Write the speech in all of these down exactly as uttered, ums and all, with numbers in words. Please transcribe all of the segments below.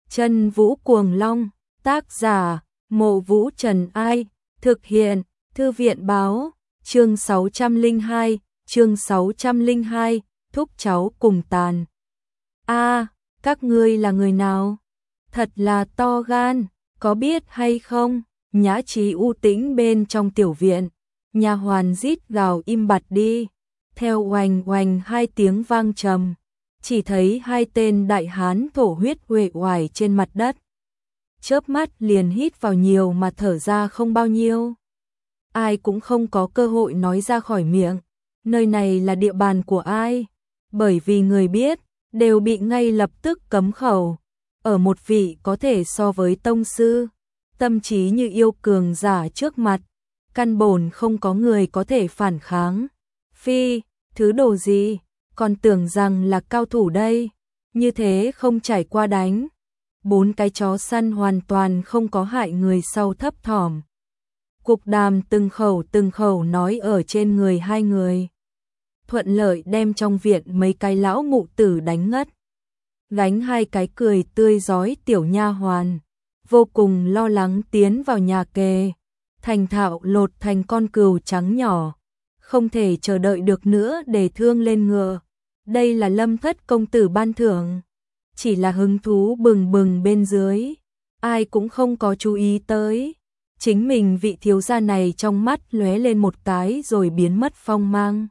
Chân Vũ Cuồng Long, tác giả, Mộ Vũ Trần Ai, thực hiện, Thư viện báo, chương sáu trăm lẻ hai, chương sáu trăm lẻ hai, thúc cháu cùng tàn. A, các ngươi là người nào? Thật là to gan, có biết hay không? Nhã trí u tĩnh bên trong tiểu viện, nha hoàn rít gào im bặt đi, theo oành oành hai tiếng vang trầm, chỉ thấy hai tên đại hán thổ huyết uể oải trên mặt đất. Chớp mắt liền hít vào nhiều mà thở ra không bao nhiêu. Ai cũng không có cơ hội nói ra khỏi miệng, nơi này là địa bàn của ai, bởi vì người biết, đều bị ngay lập tức cấm khẩu. Ở một vị có thể so với tông sư, tâm trí như yêu cường giả trước mặt, căn bổn không có người có thể phản kháng. Phi, thứ đồ gì, còn tưởng rằng là cao thủ đây, như thế không trải qua đánh. Bốn cái chó săn hoàn toàn không có hại người sau thấp thỏm. Cục đàm từng khẩu từng khẩu nói ở trên người hai người. Thuận lợi đem trong viện mấy cái lão mụ tử đánh ngất. Gánh hai cái cười tươi rói tiểu nha hoàn, vô cùng lo lắng tiến vào nhà kề, thành thạo lột thành con cừu trắng nhỏ, không thể chờ đợi được nữa để thương lên ngựa. Đây là Lâm Thất công tử ban thưởng, chỉ là hứng thú bừng bừng bên dưới, ai cũng không có chú ý tới. Chính mình vị thiếu gia này trong mắt lóe lên một cái rồi biến mất phong mang,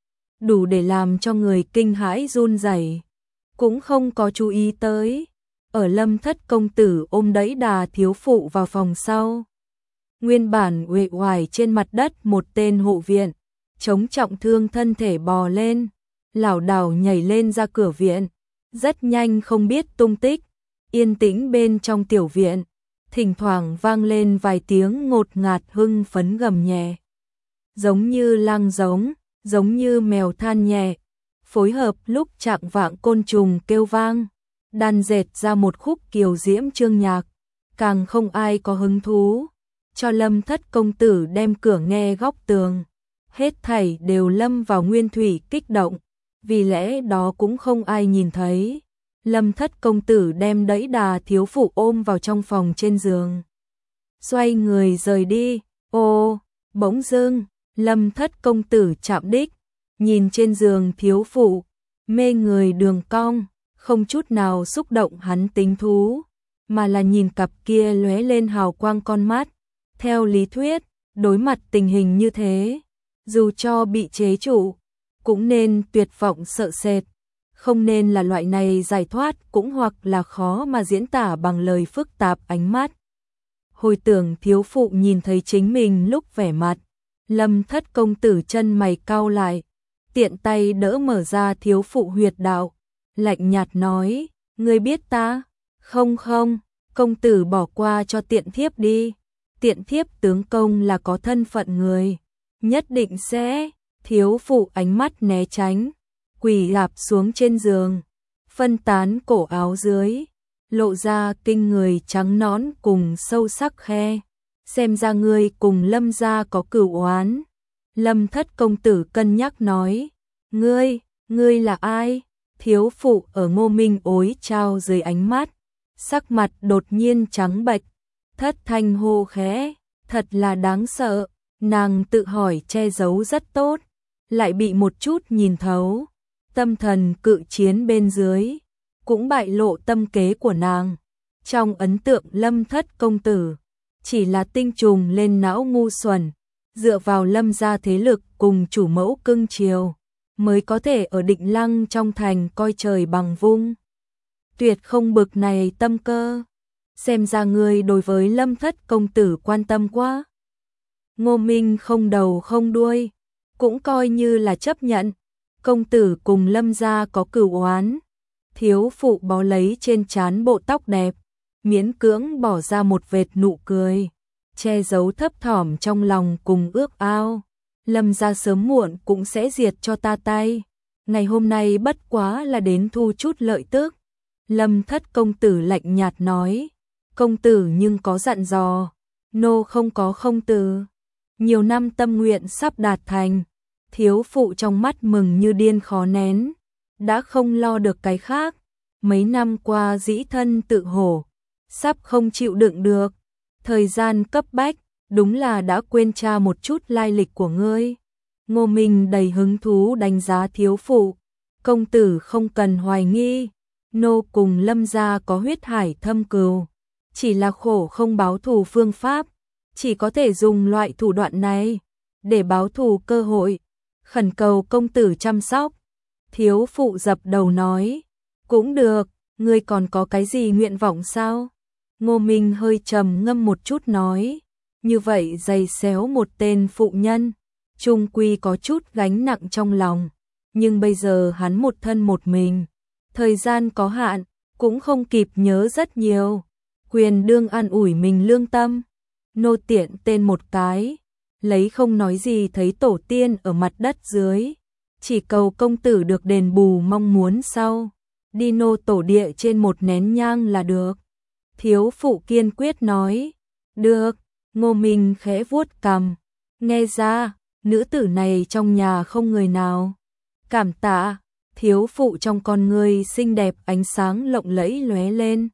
đủ để làm cho người kinh hãi run rẩy. Cũng không có chú ý tới, ở Lâm Thất công tử ôm đẩy đà thiếu phụ vào phòng sau. Nguyên bản uể oải trên mặt đất một tên hộ viện, chống trọng thương thân thể bò lên, lảo đảo nhảy lên ra cửa viện, rất nhanh không biết tung tích. Yên tĩnh bên trong tiểu viện, thỉnh thoảng vang lên vài tiếng ngột ngạt hưng phấn gầm nhẹ, giống như lang giống, giống như mèo than nhẹ, phối hợp lúc chạng vạng côn trùng kêu vang, đan dệt ra một khúc kiều diễm chương nhạc. Càng không ai có hứng thú cho Lâm Thất công tử đem cửa nghe góc tường, hết thảy đều lâm vào nguyên thủy kích động, vì lẽ đó cũng không ai nhìn thấy. Lâm Thất công tử đem đẩy đà thiếu phụ ôm vào trong phòng trên giường, xoay người rời đi. Ô, bỗng dưng, Lâm Thất công tử chạm đích, nhìn trên giường thiếu phụ, mê người đường cong, không chút nào xúc động hắn tính thú, mà là nhìn cặp kia lóe lên hào quang con mắt. Theo lý thuyết, đối mặt tình hình như thế, dù cho bị chế trụ, cũng nên tuyệt vọng sợ sệt, không nên là loại này giải thoát, cũng hoặc là khó mà diễn tả bằng lời phức tạp ánh mắt. Hồi tưởng thiếu phụ nhìn thấy chính mình lúc vẻ mặt, Lâm Thất công tử chân mày cau lại, tiện tay đỡ mở ra thiếu phụ huyệt đạo, lạnh nhạt nói, ngươi biết ta? Không không, công tử bỏ qua cho tiện thiếp đi, tiện thiếp tướng công là có thân phận người, nhất định sẽ. Thiếu phụ ánh mắt né tránh, quỳ rạp xuống trên giường, phân tán cổ áo dưới, lộ ra kinh người trắng nõn cùng sâu sắc khe. Xem ra ngươi cùng Lâm gia có cửu oán. Lâm Thất công tử cân nhắc nói, ngươi, ngươi là ai? Thiếu phụ ở Ngô Minh ối trao dưới ánh mắt, sắc mặt đột nhiên trắng bệch, thất thanh hô khẽ, thật là đáng sợ. Nàng tự hỏi che giấu rất tốt, lại bị một chút nhìn thấu, tâm thần cự chiến bên dưới, cũng bại lộ tâm kế của nàng. Trong ấn tượng Lâm Thất công tử, chỉ là tinh trùng lên não ngu xuẩn, dựa vào Lâm gia thế lực cùng chủ mẫu cưng chiều, mới có thể ở Định Lăng trong thành coi trời bằng vung. Tuyệt không bực này tâm cơ, xem ra ngươi đối với Lâm Thất công tử quan tâm quá. Ngô Minh không đầu không đuôi, cũng coi như là chấp nhận, công tử cùng Lâm gia có cửu oán. Thiếu phụ bó lấy trên trán bộ tóc đẹp, miễn cưỡng bỏ ra một vệt nụ cười, che giấu thấp thỏm trong lòng cùng ước ao. Lâm gia sớm muộn cũng sẽ diệt cho ta tay, ngày hôm nay bất quá là đến thu chút lợi tức. Lâm Thất công tử lạnh nhạt nói, công tử nhưng có dặn dò, nô không có không từ. Nhiều năm tâm nguyện sắp đạt thành. Thiếu phụ trong mắt mừng như điên khó nén, đã không lo được cái khác. Mấy năm qua dĩ thân tự hổ, sắp không chịu đựng được. Thời gian cấp bách, đúng là đã quên tra một chút lai lịch của ngươi. Ngô Minh đầy hứng thú đánh giá thiếu phụ. Công tử không cần hoài nghi, nô cùng Lâm gia có huyết hải thâm cừu. Chỉ là khổ không báo thù phương pháp, chỉ có thể dùng loại thủ đoạn này để báo thù cơ hội. Khẩn cầu công tử chăm sóc. Thiếu phụ dập đầu nói, cũng được, ngươi còn có cái gì nguyện vọng sao? Ngô Minh hơi trầm ngâm một chút nói, như vậy giày xéo một tên phụ nhân, chung quy có chút gánh nặng trong lòng, nhưng bây giờ hắn một thân một mình, thời gian có hạn, cũng không kịp nhớ rất nhiều, quyền đương an ủi mình lương tâm. Nô tiện tên một cái, lấy không nói gì thấy tổ tiên ở mặt đất dưới, chỉ cầu công tử được đền bù mong muốn sau, đi nô tổ địa trên một nén nhang là được. Thiếu phụ kiên quyết nói, được. Ngô Minh khẽ vuốt cằm, nghe ra, nữ tử này trong nhà không người nào. Cảm tạ. Thiếu phụ trong con người xinh đẹp ánh sáng lộng lẫy lóe lên.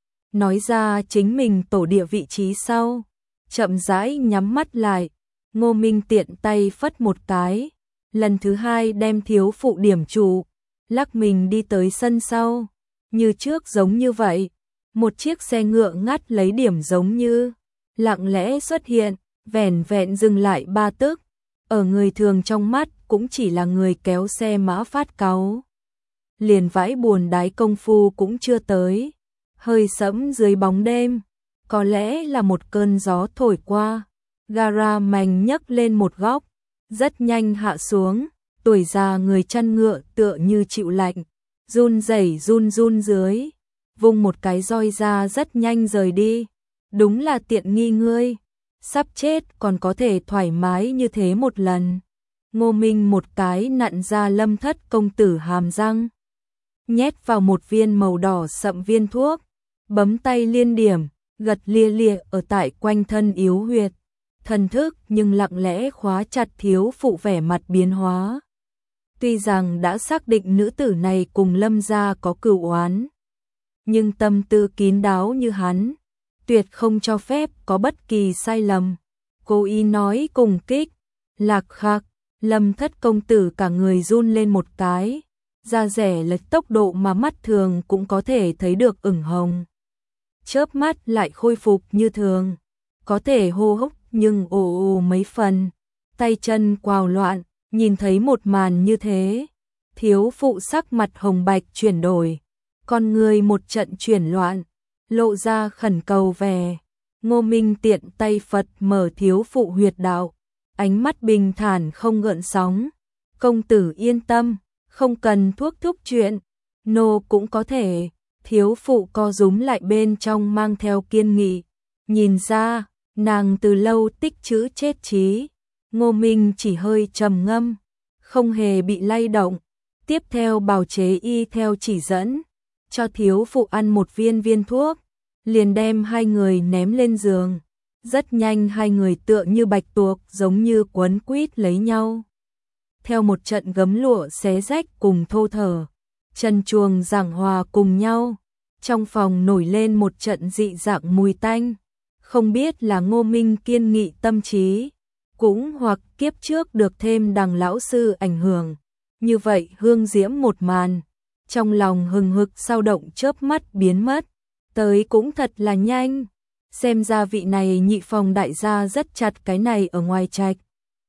Nói ra chính mình tổ địa vị trí sau, chậm rãi nhắm mắt lại, Ngô Minh tiện tay phất một cái, lần thứ hai đem thiếu phụ điểm trụ, lắc mình đi tới sân sau, như trước giống như vậy, một chiếc xe ngựa ngắt lấy điểm giống như, lặng lẽ xuất hiện, vẻn vẹn dừng lại ba tức, ở người thường trong mắt cũng chỉ là người kéo xe mã phát cáu. Liền vãi buồn đái công phu cũng chưa tới, hơi sẫm dưới bóng đêm, có lẽ là một cơn gió thổi qua, gara mảnh nhấc lên một góc, rất nhanh hạ xuống, tuổi già người chăn ngựa tựa như chịu lạnh, run rẩy run run dưới, vung một cái roi ra rất nhanh rời đi, đúng là tiện nghi ngươi, sắp chết còn có thể thoải mái như thế một lần. Ngô Minh một cái nặn ra Lâm Thất công tử hàm răng, nhét vào một viên màu đỏ sậm viên thuốc, bấm tay liên điểm, gật lia lịa ở tại quanh thân yếu huyệt, thần thức nhưng lặng lẽ khóa chặt thiếu phụ vẻ mặt biến hóa. Tuy rằng đã xác định nữ tử này cùng Lâm gia có cửu oán, nhưng tâm tư kín đáo như hắn, tuyệt không cho phép có bất kỳ sai lầm. Cố ý nói cùng kích, lạc khắc, Lâm Thất công tử cả người run lên một cái, da rẻ lệch tốc độ mà mắt thường cũng có thể thấy được ửng hồng. Chớp mắt lại khôi phục như thường, có thể hô hốc nhưng ồ ồ mấy phần, tay chân quào loạn, nhìn thấy một màn như thế, thiếu phụ sắc mặt hồng bạch chuyển đổi, con người một trận chuyển loạn, lộ ra khẩn cầu về. Ngô Minh tiện tay Phật mở thiếu phụ huyệt đạo, ánh mắt bình thản không gợn sóng. Công tử yên tâm, không cần thuốc thúc chuyện, nô cũng có thể. Thiếu phụ co rúm lại bên trong mang theo kiên nghị, nhìn ra, nàng từ lâu tích trữ chết trí. Ngô Minh chỉ hơi trầm ngâm, không hề bị lay động, tiếp theo bào chế y theo chỉ dẫn, cho thiếu phụ ăn một viên viên thuốc, liền đem hai người ném lên giường. Rất nhanh hai người tựa như bạch tuộc giống như quấn quýt lấy nhau. Theo một trận gấm lụa xé rách cùng thô thở, chân chuồng giảng hòa cùng nhau, trong phòng nổi lên một trận dị dạng mùi tanh, không biết là Ngô Minh kiên nghị tâm trí, cũng hoặc kiếp trước được thêm đằng lão sư ảnh hưởng, như vậy hương diễm một màn, trong lòng hừng hực sao động chớp mắt biến mất, tới cũng thật là nhanh, xem ra vị này nhị phòng đại gia rất chặt cái này ở ngoài trạch.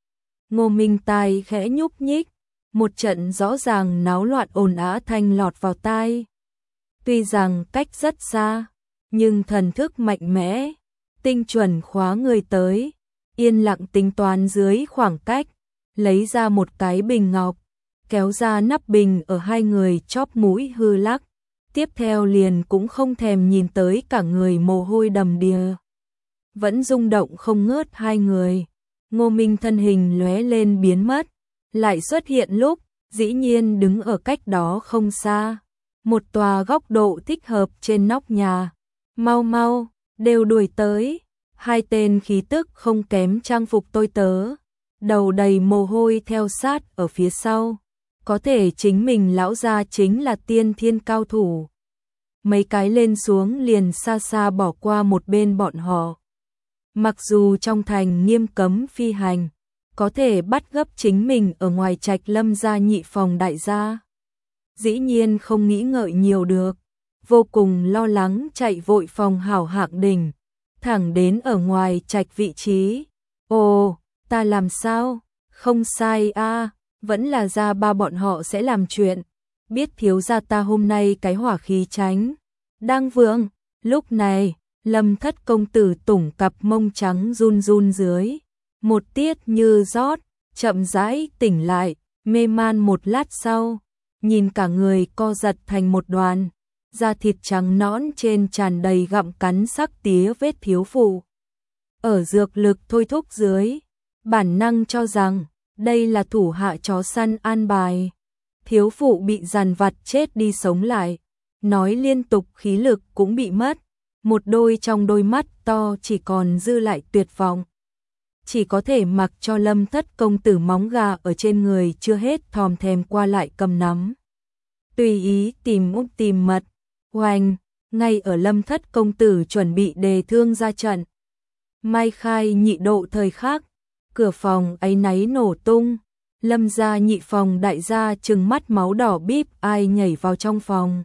Ngô Minh tai khẽ nhúc nhích, một trận rõ ràng náo loạn ồn ào thanh lọt vào tai. Tuy rằng cách rất xa, nhưng thần thức mạnh mẽ, tinh chuẩn khóa người tới, yên lặng tính toán dưới khoảng cách, lấy ra một cái bình ngọc, kéo ra nắp bình ở hai người chóp mũi hư lắc, tiếp theo liền cũng không thèm nhìn tới cả người mồ hôi đầm đìa. Vẫn rung động không ngớt hai người, Ngô Minh thân hình lóe lên biến mất, lại xuất hiện lúc, dĩ nhiên đứng ở cách đó không xa, một tòa góc độ thích hợp trên nóc nhà. Mau mau, đều đuổi tới, hai tên khí tức không kém trang phục tôi tớ, đầu đầy mồ hôi theo sát ở phía sau, có thể chính mình lão gia chính là tiên thiên cao thủ. mấy cái lên xuống liền xa xa bỏ qua một bên bọn họ. Mặc dù trong thành nghiêm cấm phi hành, có thể bắt gấp chính mình ở ngoài trạch Lâm gia nhị phòng đại gia. Dĩ nhiên không nghĩ ngợi nhiều được, vô cùng lo lắng chạy vội phòng hảo hạng đỉnh, thẳng đến ở ngoài trạch vị trí. Ồ, ta làm sao? Không sai a, vẫn là gia ba bọn họ sẽ làm chuyện. Biết thiếu gia ta hôm nay cái hỏa khí tránh đang vượng. Lúc này, Lâm Thất công tử tủng cặp mông trắng run run dưới, một tiết như rót, chậm rãi tỉnh lại, mê man một lát sau, nhìn cả người co giật thành một đoàn, da thịt trắng nõn trên tràn đầy gặm cắn sắc tía vết thiếu phụ. Ở dược lực thôi thúc dưới, bản năng cho rằng đây là thủ hạ chó săn an bài. Thiếu phụ bị dằn vặt chết đi sống lại, nói liên tục khí lực cũng bị mất, một đôi trong đôi mắt to chỉ còn dư lại tuyệt vọng. Chỉ có thể mặc cho Lâm Thất công tử móng gà ở trên người chưa hết thòm thèm qua lại cầm nắm. Tùy ý tìm úp tìm mật, hoành, ngay ở Lâm Thất công tử chuẩn bị đề thương ra trận. Mai khai nhị độ thời khắc, cửa phòng áy náy nổ tung, Lâm gia nhị phòng đại gia trừng mắt máu đỏ bíp ai nhảy vào trong phòng.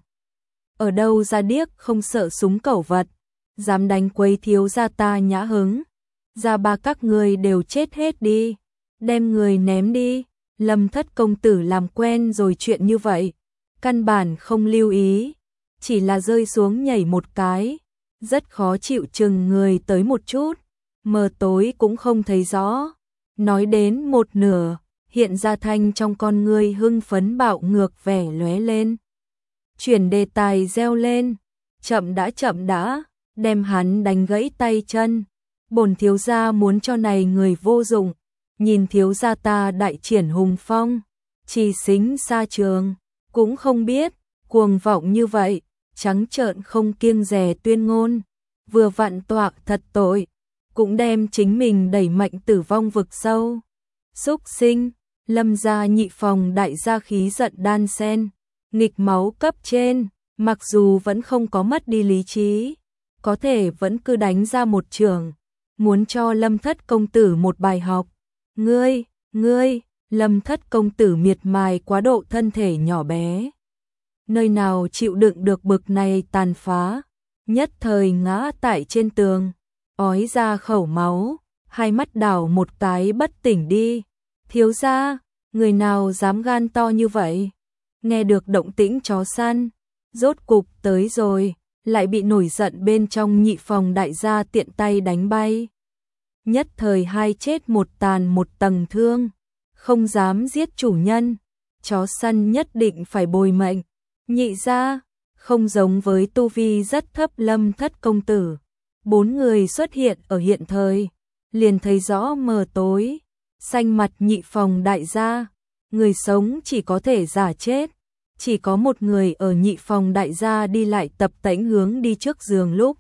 Ở đâu ra điếc không sợ súng cẩu vật, dám đánh quấy thiếu gia ta nhã hứng. Gia ba các người đều chết hết đi, đem người ném đi. Lâm Thất công tử làm quen rồi chuyện như vậy, căn bản không lưu ý, chỉ là rơi xuống nhảy một cái, rất khó chịu chừng người tới một chút, mờ tối cũng không thấy rõ. Nói đến một nửa, hiện ra thanh trong con người hưng phấn bạo ngược vẻ lóe lên. Chuyển đề tài reo lên, chậm đã chậm đã, đem hắn đánh gãy tay chân. Bổn thiếu gia muốn cho này người vô dụng, nhìn thiếu gia ta đại triển hùng phong, chỉ xính xa trường, cũng không biết, cuồng vọng như vậy, trắng trợn không kiêng dè tuyên ngôn, vừa vặn tọa thật tội, cũng đem chính mình đẩy mạnh tử vong vực sâu. Xúc sinh, Lâm gia nhị phòng đại gia khí giận đan sen, nghịch máu cấp trên, mặc dù vẫn không có mất đi lý trí, có thể vẫn cứ đánh ra một trường, muốn cho Lâm Thất công tử một bài học. Ngươi, ngươi, Lâm Thất công tử miệt mài quá độ thân thể nhỏ bé, nơi nào chịu đựng được bực này tàn phá, nhất thời ngã tại trên tường, ói ra khẩu máu, hai mắt đảo một cái bất tỉnh đi. Thiếu gia, người nào dám gan to như vậy? Nghe được động tĩnh chó săn, rốt cục tới rồi, lại bị nổi giận bên trong nhị phòng đại gia tiện tay đánh bay. Nhất thời hai chết một tàn một tầng thương, không dám giết chủ nhân, chó săn nhất định phải bồi mệnh. Nhị gia, không giống với tu vi rất thấp Lâm Thất công tử, bốn người xuất hiện ở hiện thời, liền thấy rõ mờ tối, xanh mặt nhị phòng đại gia, người sống chỉ có thể giả chết, chỉ có một người ở nhị phòng đại gia đi lại tập tễnh hướng đi trước giường lúc,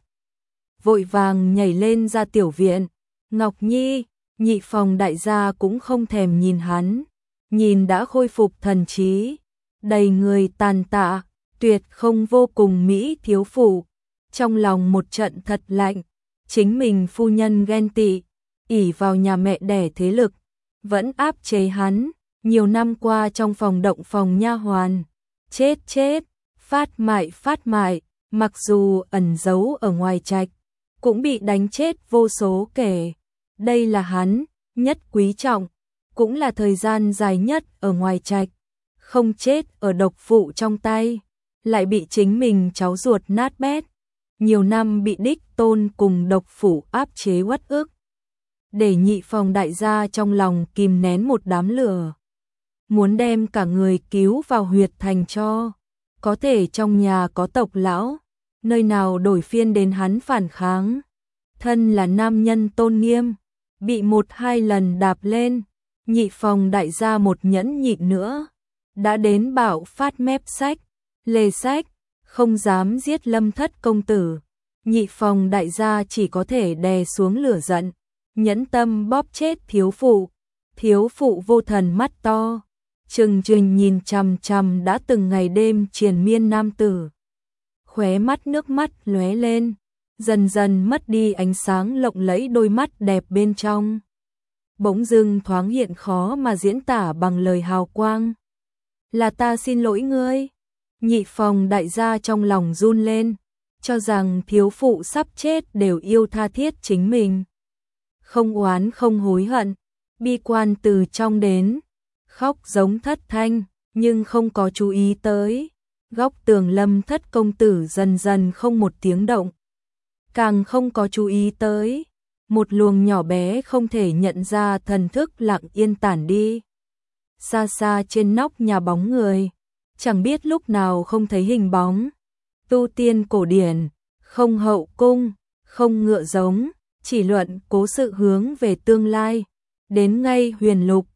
vội vàng nhảy lên ra tiểu viện. Ngọc Nhi, nhị phòng đại gia cũng không thèm nhìn hắn, nhìn đã khôi phục thần trí, đầy người tàn tạ, tuyệt không vô cùng mỹ thiếu phụ, trong lòng một trận thật lạnh, chính mình phu nhân ghen tị, ỷ vào nhà mẹ đẻ thế lực, vẫn áp chế hắn, nhiều năm qua trong phòng động phòng nha hoàn, chết chết, phát mại phát mại, mặc dù ẩn giấu ở ngoài trạch, cũng bị đánh chết vô số kể. Đây là hắn nhất quý trọng, cũng là thời gian dài nhất ở ngoài trạch, không chết ở độc phụ trong tay, lại bị chính mình cháu ruột nát bét, nhiều năm bị đích tôn cùng độc phụ áp chế uất ức, để nhị phòng đại gia trong lòng kìm nén một đám lửa, muốn đem cả người cứu vào huyệt thành cho, có thể trong nhà có tộc lão, nơi nào đổi phiên đến hắn phản kháng, thân là nam nhân tôn nghiêm, bị một hai lần đạp lên, nhị phòng đại gia một nhẫn nhịn nữa, đã đến bảo phát mép sách, lề sách, không dám giết Lâm Thất công tử, nhị phòng đại gia chỉ có thể đè xuống lửa giận, nhẫn tâm bóp chết thiếu phụ, thiếu phụ vô thần mắt to, trừng trừng nhìn chằm chằm đã từng ngày đêm triền miên nam tử. khóe mắt nước mắt lóe lên, dần dần mất đi ánh sáng lộng lẫy đôi mắt đẹp bên trong. Bỗng dưng thoáng hiện khó mà diễn tả bằng lời hào quang. Là ta xin lỗi ngươi. Nhị Phòng đại gia trong lòng run lên, cho rằng thiếu phụ sắp chết đều yêu tha thiết chính mình. Không oán không hối hận, bi quan từ trong đến, khóc giống thất thanh, nhưng không có chú ý tới. Góc tường Lâm Thất công tử dần dần không một tiếng động. Càng không có chú ý tới, một luồng nhỏ bé không thể nhận ra thần thức lặng yên tản đi. Xa xa trên nóc nhà bóng người, chẳng biết lúc nào không thấy hình bóng. Tu tiên cổ điển, không hậu cung, không ngựa giống, chỉ luận cố sự hướng về tương lai. Đến ngay huyền lục,